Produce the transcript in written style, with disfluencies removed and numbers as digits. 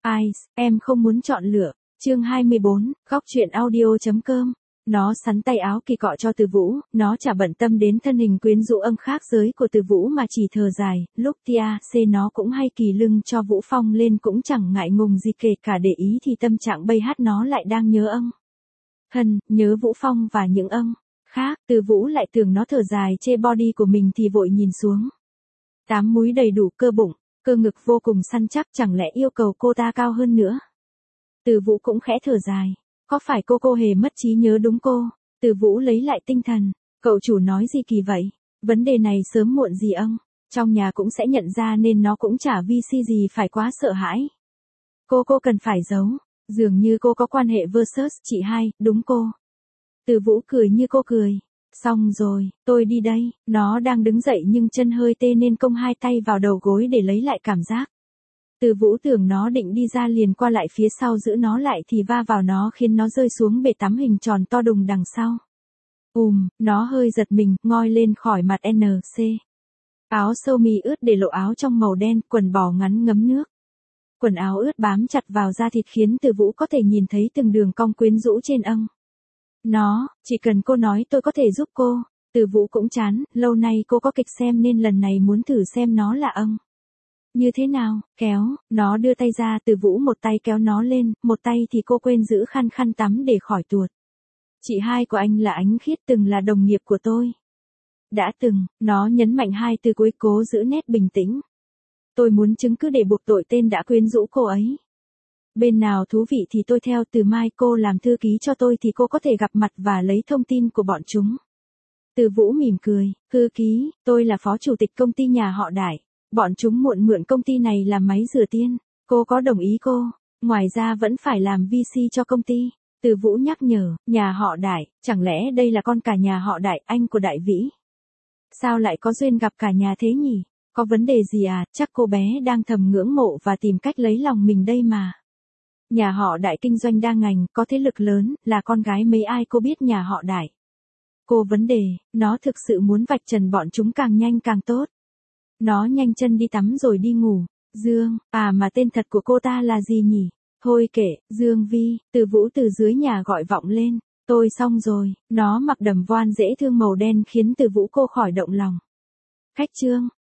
Ice, em không muốn chọn lựa. Chương 24, góc truyện audio.com. Nó sắn tay áo kỳ cọ cho Từ Vũ, nó chả bận tâm đến thân hình quyến rũ khác giới của Từ Vũ mà chỉ thở dài, lúc tia c nó cũng hay kỳ lưng cho Vũ Phong lên cũng chẳng ngại ngùng gì kể cả để ý thì tâm trạng bây hát nó lại đang nhớ nhớ Vũ Phong và những khác. Từ Vũ lại tưởng nó thở dài chê body của mình thì vội nhìn xuống. 8 múi đầy đủ cơ bụng, cơ ngực vô cùng săn chắc, chẳng lẽ yêu cầu cô ta cao hơn nữa. Từ Vũ cũng khẽ thở dài. Có phải cô hề mất trí nhớ đúng cô? Từ Vũ lấy lại tinh thần. Cậu chủ nói gì kỳ vậy? Vấn đề này sớm muộn gì trong nhà cũng sẽ nhận ra nên nó cũng chả vi si gì phải quá sợ hãi. Cô cần phải giấu. Dường như cô có quan hệ versus chị hai, đúng cô. Từ Vũ cười như cô cười. Xong rồi, tôi đi đây. Nó đang đứng dậy nhưng chân hơi tê nên cong hai tay vào đầu gối để lấy lại cảm giác. Từ Vũ tưởng nó định đi ra liền qua lại phía sau giữ nó lại thì va vào nó khiến nó rơi xuống bể tắm hình tròn to đùng đằng sau. Nó hơi giật mình, ngoi lên khỏi mặt NC. Áo sơ mi ướt để lộ áo trong màu đen, quần bò ngắn ngấm nước. Quần áo ướt bám chặt vào da thịt khiến Từ Vũ có thể nhìn thấy từng đường cong quyến rũ trên nó, chỉ cần cô nói tôi có thể giúp cô. Từ Vũ cũng chán, lâu nay cô có kịch xem nên lần này muốn thử xem nó là như thế nào. Kéo, nó đưa tay ra, Từ Vũ một tay kéo nó lên, một tay thì cô quên giữ khăn tắm để khỏi tuột. Chị hai của anh là Ánh Khiết, từng là đồng nghiệp của tôi. Đã từng, nó nhấn mạnh hai từ cuối, cố giữ nét bình tĩnh. Tôi muốn chứng cứ để buộc tội tên đã quyến rũ cô ấy. Bên nào thú vị thì tôi theo, từ mai cô làm thư ký cho tôi thì cô có thể gặp mặt và lấy thông tin của bọn chúng. Từ Vũ mỉm cười, thư ký, tôi là phó chủ tịch công ty nhà họ Đại. Bọn chúng mượn công ty này làm máy rửa tiền. Cô có đồng ý cô? Ngoài ra vẫn phải làm VC cho công ty. Từ Vũ nhắc nhở, nhà họ Đại, chẳng lẽ đây là con cả nhà họ Đại, anh của Đại Vĩ? Sao lại có duyên gặp cả nhà thế nhỉ? Có vấn đề gì à? Chắc cô bé đang thầm ngưỡng mộ và tìm cách lấy lòng mình đây mà. Nhà họ Đại kinh doanh đa ngành, có thế lực lớn, là con gái mấy ai cô biết nhà họ Đại. Cô vấn đề, nó thực sự muốn vạch trần bọn chúng càng nhanh càng tốt. Nó nhanh chân đi tắm rồi đi ngủ. Dương, mà tên thật của cô ta là gì nhỉ? Thôi kệ, Dương Vi. Từ Vũ từ dưới nhà gọi vọng lên. Tôi xong rồi. Nó mặc đầm voan dễ thương màu đen khiến Từ Vũ cô khỏi động lòng. Khách trương,